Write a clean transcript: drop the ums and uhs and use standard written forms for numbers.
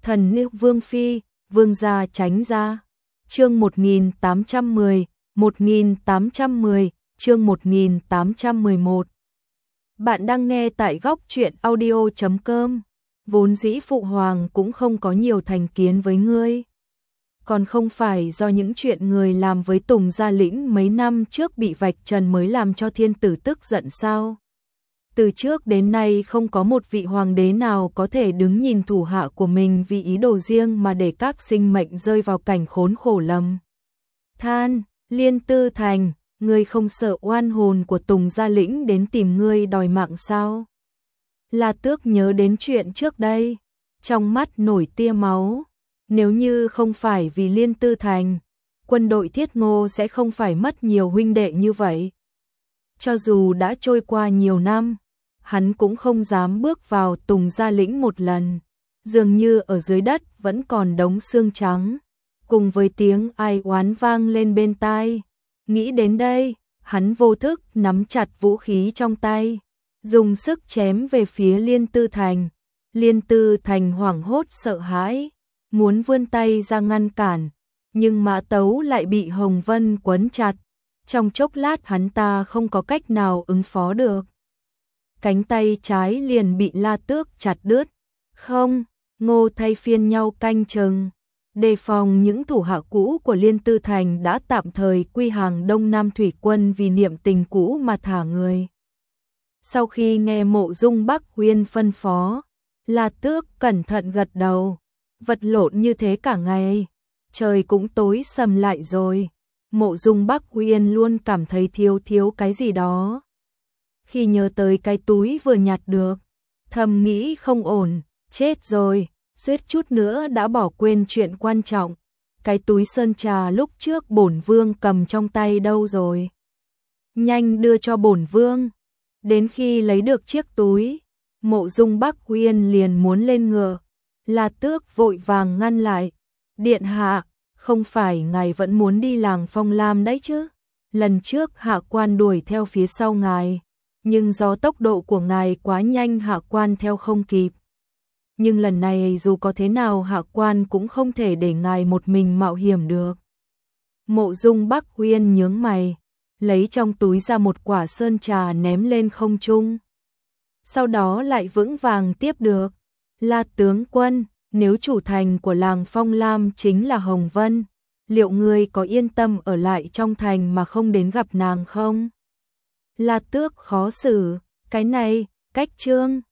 Thần nữ Vương Phi, Vương gia tránh ra. Chương 1810, 1810, chương 1811. Bạn đang nghe tại góc truyện audio.com. Vốn dĩ Phụ Hoàng cũng không có nhiều thành kiến với ngươi. Còn không phải do những chuyện người làm với Tùng Gia Lĩnh mấy năm trước bị vạch trần mới làm cho thiên tử tức giận sao? Từ trước đến nay không có một vị hoàng đế nào có thể đứng nhìn thủ hạ của mình vì ý đồ riêng mà để các sinh mệnh rơi vào cảnh khốn khổ lầm than. Liên Tư Thành, ngươi không sợ oan hồn của Tùng Gia Lĩnh đến tìm ngươi đòi mạng sao? La Tước nhớ đến chuyện trước đây, trong mắt nổi tia máu. Nếu như không phải vì Liên Tư Thành, quân đội Thiết Ngô sẽ không phải mất nhiều huynh đệ như vậy. Cho dù đã trôi qua nhiều năm, hắn cũng không dám bước vào Tùng Gia Lĩnh một lần. Dường như ở dưới đất vẫn còn đống xương trắng, cùng với tiếng ai oán vang lên bên tai. Nghĩ đến đây, hắn vô thức nắm chặt vũ khí trong tay, dùng sức chém về phía Liên Tư Thành. Liên Tư Thành hoảng hốt sợ hãi, muốn vươn tay ra ngăn cản, nhưng mã tấu lại bị Hồng Vân quấn chặt. Trong chốc lát hắn ta không có cách nào ứng phó được. Cánh tay trái liền bị La Tước chặt đứt. Không, Ngô thay phiên nhau canh chừng, đề phòng những thủ hạ cũ của Liên Tư Thành đã tạm thời quy hàng Đông Nam Thủy Quân vì niệm tình cũ mà thả người. Sau khi nghe Mộ Dung Bắc Huyên phân phó, La Tước cẩn thận gật đầu. Vật lộn như thế cả ngày, trời cũng tối sầm lại rồi. Mộ Dung Bắc Huyên luôn cảm thấy thiếu cái gì đó. Khi nhớ tới cái túi vừa nhặt được, thầm nghĩ không ổn, chết rồi, suýt chút nữa đã bỏ quên chuyện quan trọng. Cái túi sơn trà lúc trước bổn vương cầm trong tay đâu rồi? Nhanh đưa cho bổn vương. Đến khi lấy được chiếc túi, Mộ Dung Bắc Huyên liền muốn lên ngựa. La Tước vội vàng ngăn lại. Điện hạ, không phải ngài vẫn muốn đi làng Phong Lam đấy chứ? Lần trước hạ quan đuổi theo phía sau ngài, nhưng do tốc độ của ngài quá nhanh hạ quan theo không kịp. Nhưng lần này dù có thế nào hạ quan cũng không thể để ngài một mình mạo hiểm được. Mộ Dung Bắc Huyên nhướng mày, lấy trong túi ra một quả sơn trà ném lên không trung. Sau đó lại vững vàng tiếp được. La tướng quân, nếu chủ thành của làng Phong Lam chính là Hồng Vân, liệu ngươi có yên tâm ở lại trong thành mà không đến gặp nàng không? La Tước khó xử, cái này, cách trương.